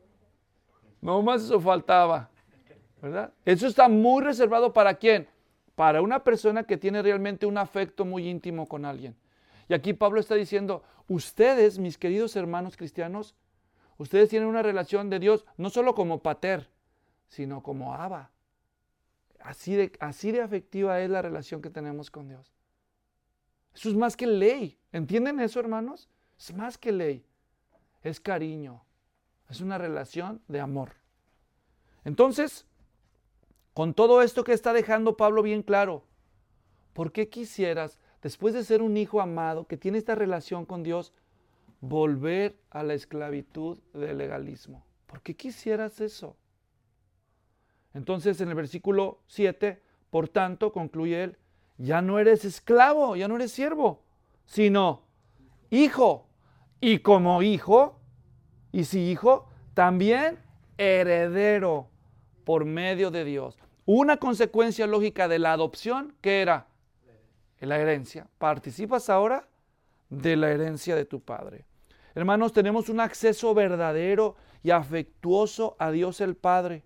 Nomás eso faltaba, ¿verdad? Eso está muy reservado para ¿quién? para una persona que tiene realmente un afecto muy íntimo con alguien. Y aquí Pablo está diciendo, ustedes, mis queridos hermanos cristianos, ustedes tienen una relación de Dios no solo como pater, sino como Abba. Así de, así de afectiva es la relación que tenemos con Dios. Eso es más que ley. ¿Entienden eso, hermanos? Es más que ley. Es cariño. Es una relación de amor. Entonces, con todo esto que está dejando Pablo bien claro, ¿por qué quisieras, después de ser un hijo amado que tiene esta relación con Dios, volver a la esclavitud del legalismo? ¿Por qué quisieras eso? Entonces, en el versículo siete, por tanto, concluye él, ya no eres esclavo, ya no eres siervo, sino hijo. Y como hijo, y si hijo, también heredero por medio de Dios. Una consecuencia lógica de la adopción, ¿qué era? La herencia. Participas ahora de la herencia de tu padre. Hermanos, tenemos un acceso verdadero y afectuoso a Dios el Padre.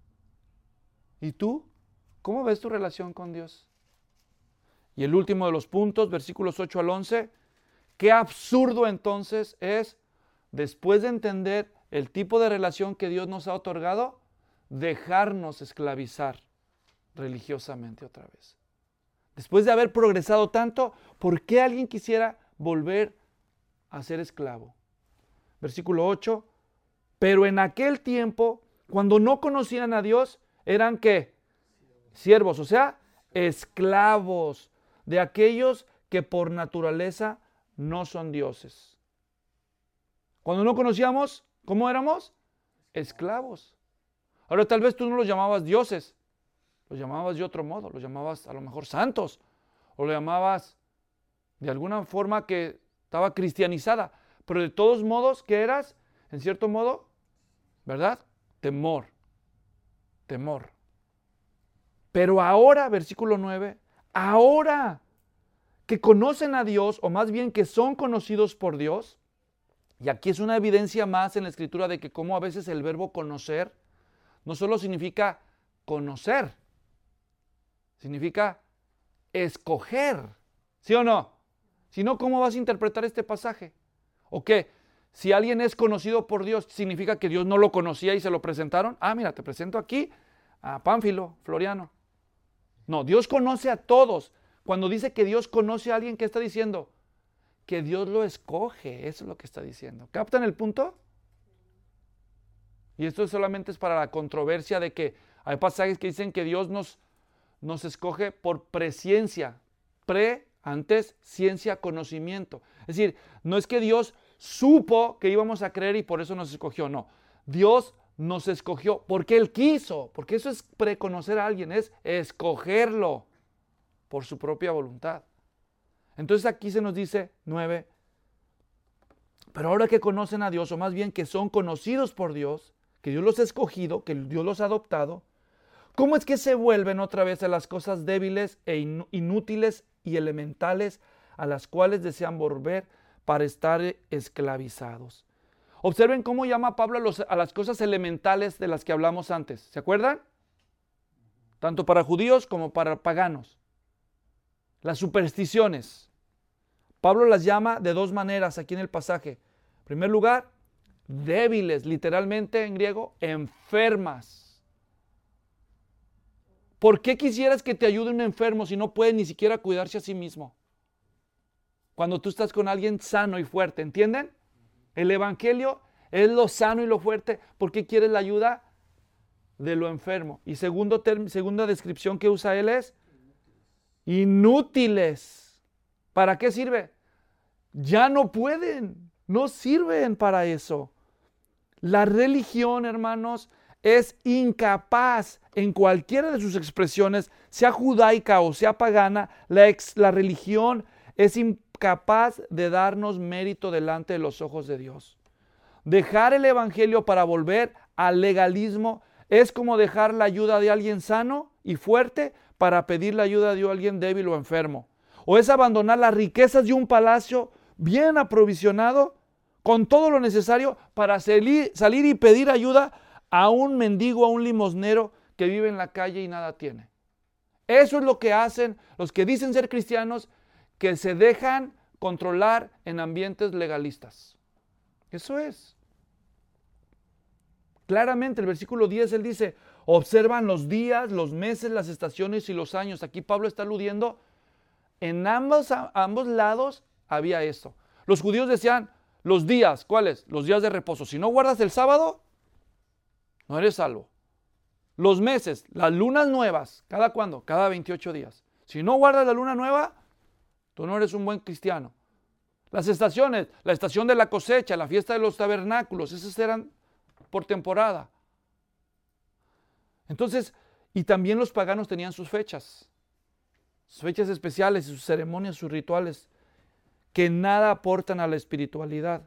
¿Y tú? ¿Cómo ves tu relación con Dios? Y el último de los puntos, versículos ocho al once, qué absurdo entonces es, después de entender el tipo de relación que Dios nos ha otorgado, dejarnos esclavizar religiosamente otra vez. Después de haber progresado tanto, ¿por qué alguien quisiera volver a ser esclavo? Versículo ocho, pero en aquel tiempo, cuando no conocían a Dios, eran ¿qué? Siervos, o sea, esclavos de aquellos que por naturaleza no son dioses. Cuando no conocíamos, ¿cómo éramos? Esclavos. Ahora tal vez tú no los llamabas dioses, los llamabas de otro modo, los llamabas a lo mejor santos, o lo llamabas de alguna forma que estaba cristianizada, pero de todos modos, ¿qué eras? En cierto modo, ¿verdad? Temor, temor. Pero ahora, versículo nueve, ahora que conocen a Dios, o más bien que son conocidos por Dios, y aquí es una evidencia más en la Escritura de que como a veces el verbo conocer no solo significa conocer, significa escoger, ¿sí o no? Si no, ¿cómo vas a interpretar este pasaje? ¿O qué? Si alguien es conocido por Dios, ¿significa que Dios no lo conocía y se lo presentaron? Ah, mira, te presento aquí a Pánfilo, Floriano. No, Dios conoce a todos. Cuando dice que Dios conoce a alguien, ¿qué está diciendo? Que Dios lo escoge, eso es lo que está diciendo. ¿Captan el punto? Y esto solamente es para la controversia de que hay pasajes que dicen que Dios nos, nos escoge por presciencia. Pre, antes, ciencia, conocimiento. Es decir, no es que Dios supo que íbamos a creer y por eso nos escogió, no. Dios nos escogió porque Él quiso, porque eso es preconocer a alguien, es escogerlo por su propia voluntad. Entonces aquí se nos dice, nueve, pero ahora que conocen a Dios, o más bien que son conocidos por Dios, que Dios los ha escogido, que Dios los ha adoptado, ¿cómo es que se vuelven otra vez a las cosas débiles e inútiles y elementales a las cuales desean volver para estar esclavizados? Observen cómo llama Pablo a, los, a las cosas elementales de las que hablamos antes. ¿Se acuerdan? Tanto para judíos como para paganos. Las supersticiones. Pablo las llama de dos maneras aquí en el pasaje. En primer lugar, débiles, literalmente en griego, enfermas. ¿Por qué quisieras que te ayude un enfermo si no puede ni siquiera cuidarse a sí mismo? Cuando tú estás con alguien sano y fuerte, ¿entienden? El evangelio es lo sano y lo fuerte. ¿Por qué quieres la ayuda de lo enfermo? Y segundo term- segunda descripción que usa él es inútiles. ¿Para qué sirve? Ya no pueden, no sirven para eso. La religión, hermanos, es incapaz en cualquiera de sus expresiones, sea judaica o sea pagana, la, ex, la religión es incapaz de darnos mérito delante de los ojos de Dios. Dejar el evangelio para volver al legalismo es como dejar la ayuda de alguien sano y fuerte para pedir la ayuda de alguien débil o enfermo. O es abandonar las riquezas de un palacio bien aprovisionado con todo lo necesario para salir, salir y pedir ayuda a un mendigo, a un limosnero que vive en la calle y nada tiene. Eso es lo que hacen los que dicen ser cristianos, que se dejan controlar en ambientes legalistas. Eso es. Claramente el versículo diez, él dice, observan los días, los meses, las estaciones y los años. Aquí Pablo está aludiendo, en ambos, a ambos lados había esto. Los judíos decían, los días, ¿cuáles? Los días de reposo. Si no guardas el sábado, no eres salvo. Los meses, las lunas nuevas, ¿cada cuándo? Cada veintiocho días. Si no guardas la luna nueva, tú no eres un buen cristiano. Las estaciones, la estación de la cosecha, la fiesta de los tabernáculos, esas eran por temporada. Entonces, y también los paganos tenían sus fechas, sus fechas especiales, sus ceremonias, sus rituales, que nada aportan a la espiritualidad.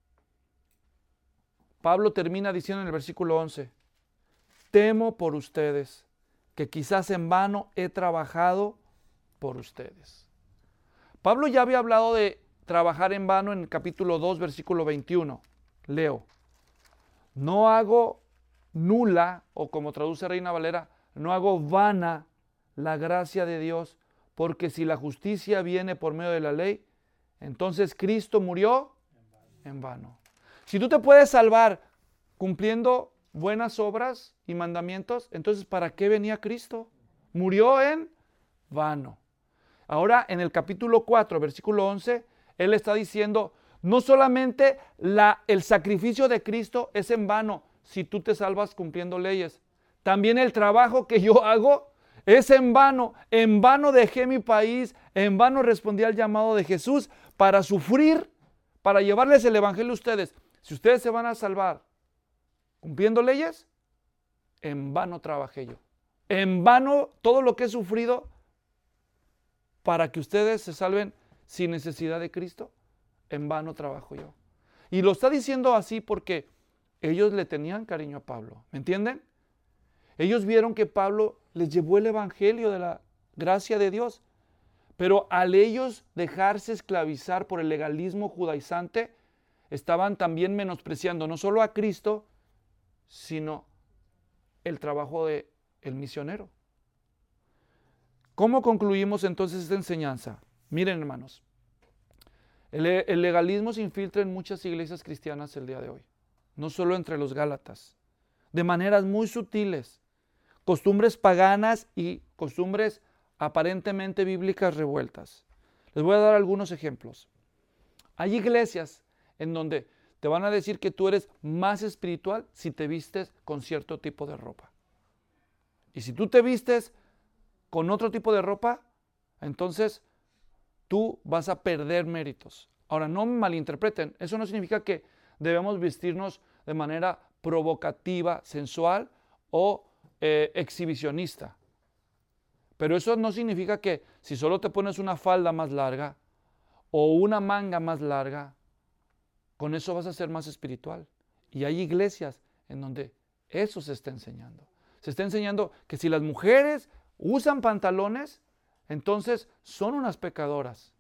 Pablo termina diciendo en el versículo once, temo por ustedes, que quizás en vano he trabajado por ustedes. Pablo ya había hablado de trabajar en vano en el capítulo dos, versículo veintiuno. Leo, no hago nula, o como traduce Reina Valera, no hago vana la gracia de Dios, porque si la justicia viene por medio de la ley, entonces Cristo murió en vano. Si tú te puedes salvar cumpliendo buenas obras y mandamientos, entonces ¿para qué venía Cristo? Murió en vano. Ahora en el capítulo cuatro, versículo once, él está diciendo, no solamente la, el sacrificio de Cristo es en vano si tú te salvas cumpliendo leyes, también el trabajo que yo hago es en vano. En vano dejé mi país, en vano respondí al llamado de Jesús para sufrir, para llevarles el evangelio a ustedes. Si ustedes se van a salvar cumpliendo leyes, en vano trabajé yo. En vano todo lo que he sufrido para que ustedes se salven sin necesidad de Cristo, en vano trabajo yo. Y lo está diciendo así porque ellos le tenían cariño a Pablo, ¿me entienden? Ellos vieron que Pablo les llevó el evangelio de la gracia de Dios, pero al ellos dejarse esclavizar por el legalismo judaizante, estaban también menospreciando no solo a Cristo, sino el trabajo del misionero. ¿Cómo concluimos entonces esta enseñanza? Miren, hermanos, el, el legalismo se infiltra en muchas iglesias cristianas el día de hoy, no solo entre los gálatas, de maneras muy sutiles, costumbres paganas y costumbres aparentemente bíblicas revueltas. Les voy a dar algunos ejemplos. Hay iglesias en donde te van a decir que tú eres más espiritual si te vistes con cierto tipo de ropa. Y si tú te vistes con otro tipo de ropa, entonces tú vas a perder méritos. Ahora, no me malinterpreten, eso no significa que debemos vestirnos de manera provocativa, sensual o eh, exhibicionista. Pero eso no significa que si solo te pones una falda más larga o una manga más larga, con eso vas a ser más espiritual. Y hay iglesias en donde eso se está enseñando. Se está enseñando que si las mujeres usan pantalones, entonces son unas pecadoras.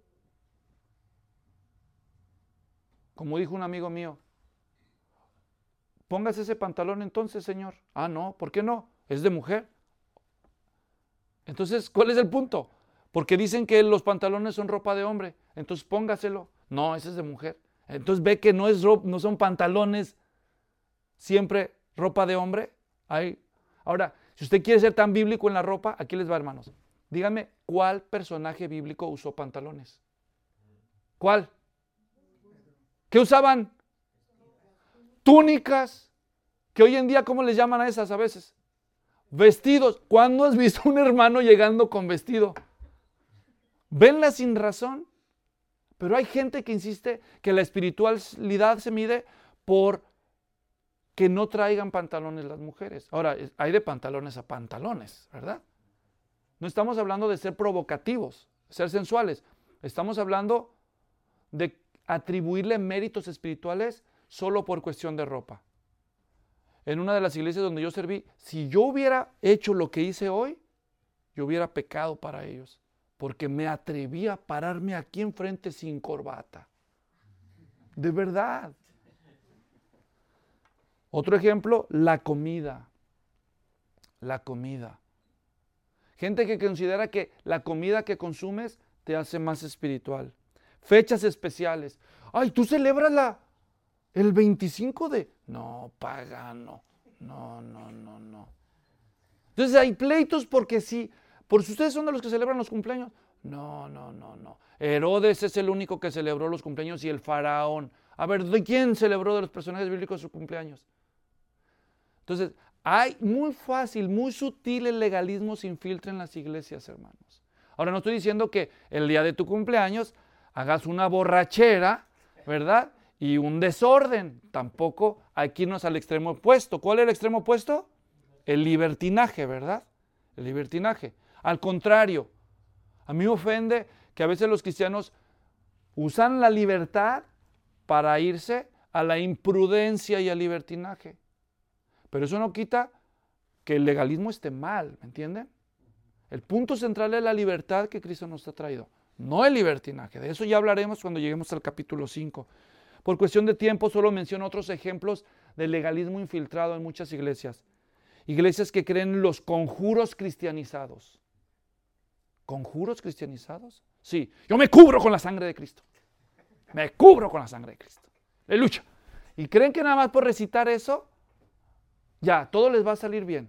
Como dijo un amigo mío, póngase ese pantalón entonces, señor. Ah, no, ¿por qué no? Es de mujer. Entonces, ¿cuál es el punto? Porque dicen que los pantalones son ropa de hombre, entonces póngaselo. No, ese es de mujer. Entonces ve que no, es ropa, no son pantalones siempre ropa de hombre. Hay. Ahora, si usted quiere ser tan bíblico en la ropa, aquí les va, hermanos. Dígame, ¿cuál personaje bíblico usó pantalones? ¿Cuál? ¿Qué usaban? Túnicas. Que hoy en día, ¿cómo les llaman a esas a veces? Vestidos. ¿Cuándo has visto un hermano llegando con vestido? Venla sin razón. Pero hay gente que insiste que la espiritualidad se mide por que no traigan pantalones las mujeres. Ahora, hay de pantalones a pantalones, ¿verdad? No estamos hablando de ser provocativos, ser sensuales. Estamos hablando de atribuirle méritos espirituales solo por cuestión de ropa. En una de las iglesias donde yo serví, si yo hubiera hecho lo que hice hoy, yo hubiera pecado para ellos, porque me atreví a pararme aquí enfrente sin corbata. De verdad. Otro ejemplo, la comida. La comida. Gente que considera que la comida que consumes te hace más espiritual. Fechas especiales. Ay, ¿tú celebras la, el veinticinco de...? No, pagano. No, no, no, no. Entonces hay pleitos porque si, por si ustedes son de los que celebran los cumpleaños. No, no, no, no. Herodes es el único que celebró los cumpleaños y el faraón. A ver, ¿de quién celebró de los personajes bíblicos sus cumpleaños? Entonces, hay muy fácil, muy sutil el legalismo se infiltra en las iglesias, hermanos. Ahora, no estoy diciendo que el día de tu cumpleaños hagas una borrachera, ¿verdad? Y un desorden. Tampoco hay que irnos al extremo opuesto. ¿Cuál es el extremo opuesto? El libertinaje, ¿verdad? El libertinaje. Al contrario, a mí me ofende que a veces los cristianos usan la libertad para irse a la imprudencia y al libertinaje. Pero eso no quita que el legalismo esté mal, ¿me entienden? El punto central es la libertad que Cristo nos ha traído, no el libertinaje. De eso ya hablaremos cuando lleguemos al capítulo cinco. Por cuestión de tiempo solo menciono otros ejemplos de legalismo infiltrado en muchas iglesias. Iglesias que creen en los conjuros cristianizados. ¿Conjuros cristianizados? Sí, yo me cubro con la sangre de Cristo. Me cubro con la sangre de Cristo. Aleluya. ¿Y creen que nada más por recitar eso, ya, todo les va a salir bien?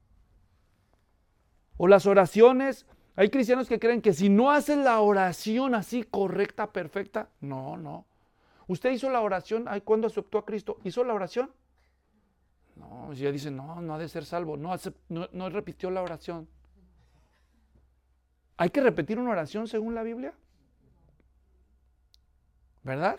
O las oraciones, hay cristianos que creen que si no hacen la oración así correcta, perfecta, no, no. ¿Usted hizo la oración cuando aceptó a Cristo? ¿Hizo la oración? No, ya dicen, no, no ha de ser salvo, no, no, no repitió la oración. ¿Hay que repetir una oración según la Biblia? ¿Verdad?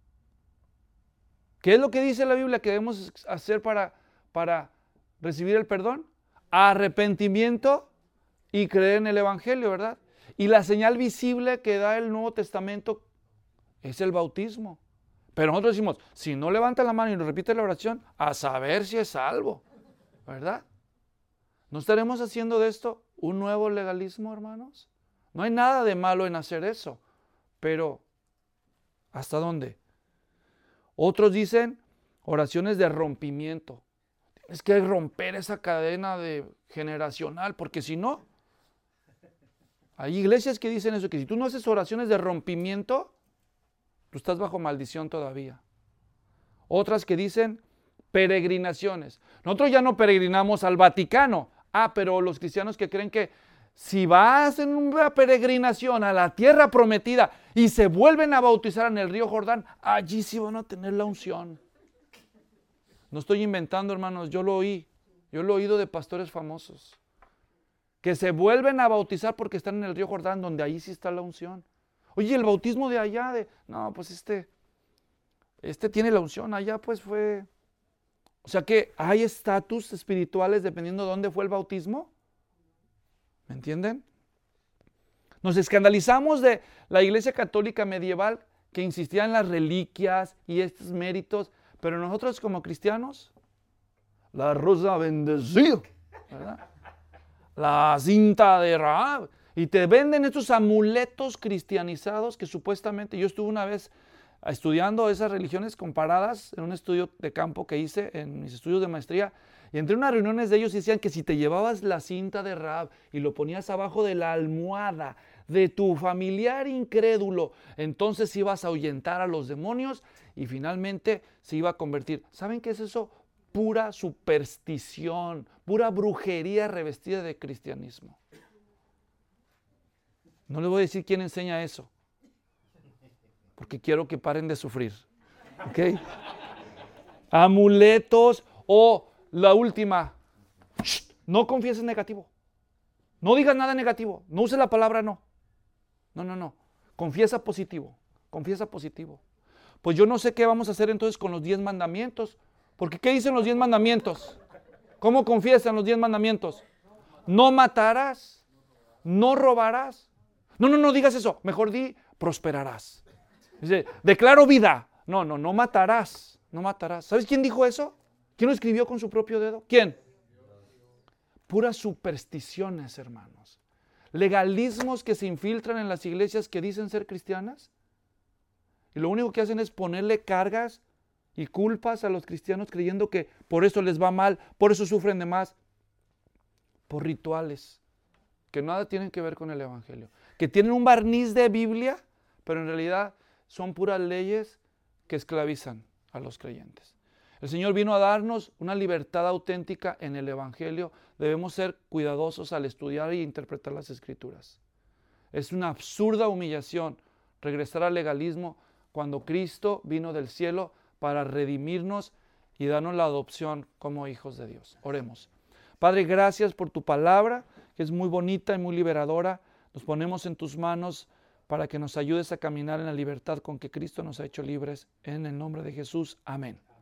¿Qué es lo que dice la Biblia que debemos hacer para, para recibir el perdón? Arrepentimiento y creer en el Evangelio, ¿verdad? Y la señal visible que da el Nuevo Testamento es el bautismo. Pero nosotros decimos, si no levanta la mano y nos repite la oración, a saber si es salvo, ¿verdad? ¿No estaremos haciendo de esto un nuevo legalismo, hermanos? No hay nada de malo en hacer eso, pero ¿hasta dónde? Otros dicen oraciones de rompimiento. Tienes que romper esa cadena de generacional, porque si no, hay iglesias que dicen eso, que si tú no haces oraciones de rompimiento, tú estás bajo maldición todavía. Otras que dicen peregrinaciones. Nosotros ya no peregrinamos al Vaticano. Ah, pero los cristianos que creen que si vas en una peregrinación a la tierra prometida y se vuelven a bautizar en el río Jordán, allí sí van a tener la unción. No estoy inventando, hermanos, yo lo oí. Yo lo he oído de pastores famosos. Que se vuelven a bautizar porque están en el río Jordán, donde ahí sí está la unción. Oye, el bautismo de allá, de no, pues este, este tiene la unción, allá pues fue. O sea que hay estatus espirituales dependiendo de dónde fue el bautismo. ¿Me entienden? Nos escandalizamos de la Iglesia Católica medieval que insistía en las reliquias y estos méritos, pero nosotros como cristianos, la rosa bendecida, ¿verdad? La cinta de Rahab, y te venden estos amuletos cristianizados que supuestamente, yo estuve una vez estudiando esas religiones comparadas en un estudio de campo que hice en mis estudios de maestría, y entre unas reuniones de ellos decían que si te llevabas la cinta de Rahab y lo ponías abajo de la almohada de tu familiar incrédulo, entonces ibas a ahuyentar a los demonios y finalmente se iba a convertir. ¿Saben qué es eso? Pura superstición, pura brujería revestida de cristianismo. No les voy a decir quién enseña eso, porque quiero que paren de sufrir. ¿Ok? Amuletos o la última, shh, no confieses negativo. No digas nada negativo, no uses la palabra no. No, no, no. Confiesa positivo, confiesa positivo. Pues yo no sé qué vamos a hacer entonces con los diez mandamientos, porque ¿qué dicen los diez mandamientos? ¿Cómo confiesan los diez mandamientos? No matarás, no robarás. No, no, no digas eso, mejor di prosperarás. Dice, declaro vida. No, no, no matarás, no matarás. ¿Sabes quién dijo eso? ¿Quién lo escribió con su propio dedo? ¿Quién? Puras supersticiones, hermanos. Legalismos que se infiltran en las iglesias que dicen ser cristianas. Y lo único que hacen es ponerle cargas y culpas a los cristianos creyendo que por eso les va mal, por eso sufren de más. Por rituales que nada tienen que ver con el Evangelio, que tienen un barniz de Biblia, pero en realidad son puras leyes que esclavizan a los creyentes. El Señor vino a darnos una libertad auténtica en el Evangelio. Debemos ser cuidadosos al estudiar e interpretar las Escrituras. Es una absurda humillación regresar al legalismo cuando Cristo vino del cielo para redimirnos y darnos la adopción como hijos de Dios. Oremos. Padre, gracias por tu palabra, que es muy bonita y muy liberadora. Nos ponemos en tus manos para que nos ayudes a caminar en la libertad con que Cristo nos ha hecho libres. En el nombre de Jesús. Amén.